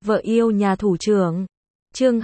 Vợ yêu nhà thủ trưởng. Chương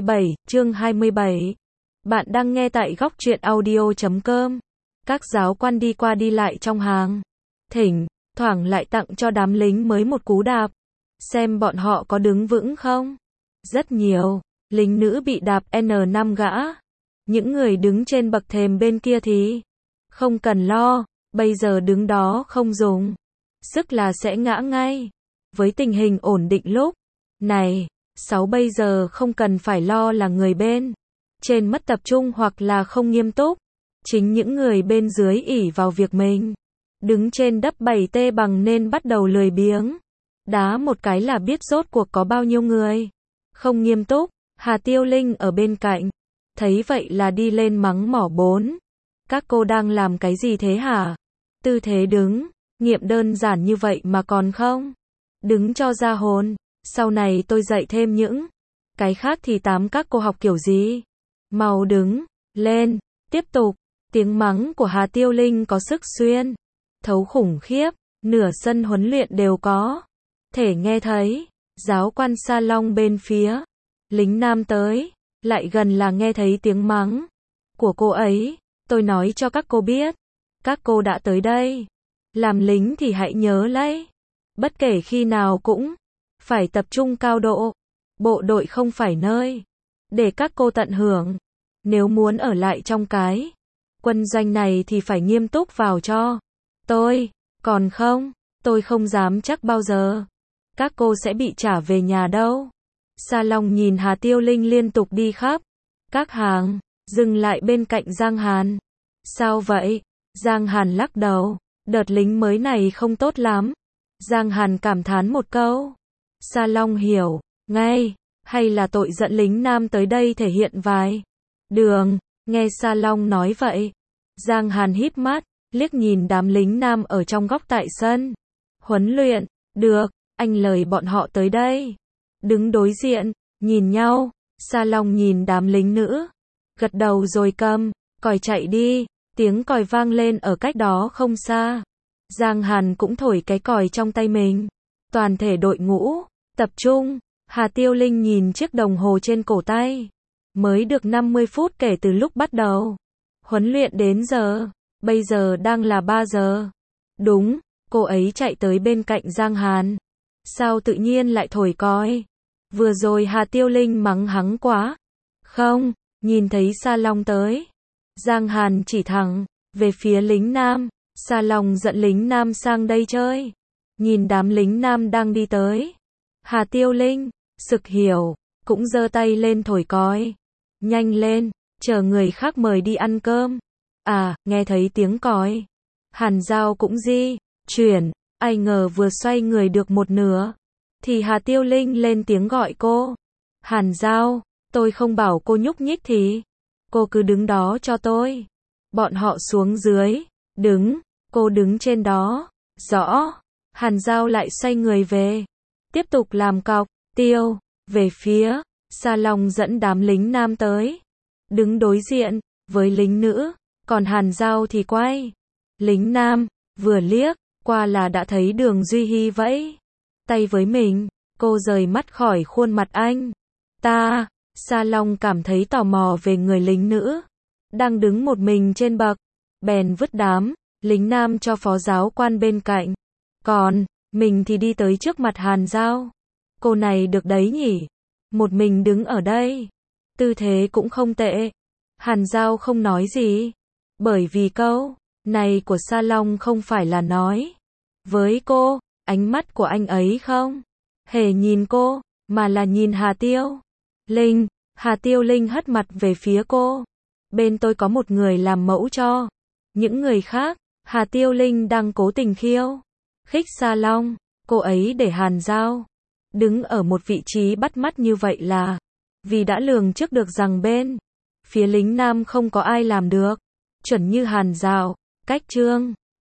27. Bạn đang nghe tại góc truyện audio.com. Các giáo quan đi qua đi lại trong hàng. Thỉnh thoảng lại tặng cho đám lính mới một cú đạp. Xem bọn họ có đứng vững không. Rất nhiều lính nữ bị đạp N5 gã. Những người đứng trên bậc thềm bên kia thì không cần lo, bây giờ đứng đó không dùng sức là sẽ ngã ngay. Với tình hình ổn định lúc này, bây giờ không cần phải lo là người bên trên mất tập trung hoặc là không nghiêm túc. Chính những người bên dưới ỷ vào việc mình đứng trên đắp 7T bằng nên bắt đầu lười biếng. Đá một cái là biết rốt cuộc có bao nhiêu người không nghiêm túc. Hà Tiêu Linh ở bên cạnh thấy vậy là đi lên mắng mỏ 4. Các cô đang làm cái gì thế hả? Tư thế đứng nghiệm đơn giản như vậy mà còn không đứng cho ra hồn. Sau này tôi dạy thêm những cái khác thì các cô học kiểu gì? Mau đứng lên. Tiếp tục. Tiếng mắng của Hà Tiêu Linh có sức xuyên thấu khủng khiếp. Nửa sân huấn luyện đều có thể nghe thấy. Giáo quan Sa Long bên phía lính nam tới lại gần là nghe thấy tiếng mắng của cô ấy. Tôi nói cho các cô biết, các cô đã tới đây làm lính thì hãy nhớ lấy, bất kể khi nào cũng phải tập trung cao độ. Bộ đội không phải nơi để các cô tận hưởng. Nếu muốn ở lại trong cái quân doanh này thì phải nghiêm túc vào cho tôi, còn không, tôi không dám chắc bao giờ các cô sẽ bị trả về nhà đâu. Sa Long nhìn Hà Tiêu Linh liên tục đi khắp các hàng, dừng lại bên cạnh Giang Hàn. Sao vậy? Giang Hàn lắc đầu. Đợt lính mới này không tốt lắm. Giang Hàn cảm thán một câu. Sa Long hiểu ngay, hay là tội dẫn lính nam tới đây thể hiện vài đường. Nghe Sa Long nói vậy, Giang Hàn híp mắt, liếc nhìn đám lính nam ở trong góc tại sân huấn luyện. Được, anh lời bọn họ tới đây. Đứng đối diện, nhìn nhau. Sa Long nhìn đám lính nữ, gật đầu rồi cầm còi chạy đi. Tiếng còi vang lên ở cách đó không xa. Giang Hàn cũng thổi cái còi trong tay mình. Toàn thể đội ngũ tập trung. Hà Tiêu Linh nhìn chiếc đồng hồ trên cổ tay. Mới được 50 phút kể từ lúc bắt đầu huấn luyện đến giờ. Bây giờ đang là 3 giờ. Đúng, cô ấy chạy tới bên cạnh Giang Hàn. Sao tự nhiên lại thổi còi? Vừa rồi Hà Tiêu Linh mắng hắn quá. Không, nhìn thấy Sa Long tới. Giang Hàn chỉ thẳng về phía lính nam. Sa Long dẫn lính nam sang đây chơi. Nhìn đám lính nam đang đi tới, Hà Tiêu Linh sực hiểu, cũng giơ tay lên thổi còi. Nhanh lên, chờ người khác mời đi ăn cơm. À, nghe thấy tiếng còi, Hàn Giao cũng di chuyển. Ai ngờ vừa xoay người được một nửa thì Hà Tiêu Linh lên tiếng gọi cô. Hàn Giao, tôi không bảo cô nhúc nhích thì cô cứ đứng đó cho tôi. Bọn họ xuống dưới đứng, cô đứng trên đó. Rõ. Hàn Giao lại xoay người về, tiếp tục làm cọc tiêu về phía Sa Long dẫn đám lính nam tới, đứng đối diện với lính nữ. Còn Hàn Giao thì quay lính nam, vừa liếc qua là đã thấy Đường Duy Hi vẫy tay với mình. Cô rời mắt khỏi khuôn mặt anh ta. Sa Long cảm thấy tò mò về người lính nữ đang đứng một mình trên bậc, bèn vứt đám lính nam cho phó giáo quan bên cạnh. Còn mình thì đi tới trước mặt Hàn Giao. Cô này được đấy nhỉ? Một mình đứng ở đây, tư thế cũng không tệ. Hàn Giao không nói gì, bởi vì câu này của Sa Long không phải là nói với cô. Ánh mắt của anh ấy không hề nhìn cô, mà là nhìn Hà Tiêu Linh. Hà Tiêu Linh hất mặt về phía cô. Bên tôi có một người làm mẫu cho những người khác. Hà Tiêu Linh đang cố tình khiêu khích Sa Long. Cô ấy để Hàn Giao đứng ở một vị trí bắt mắt như vậy là vì đã lường trước được rằng bên phía lính nam không có ai làm được chuẩn như Hàn Giao. Cách Trương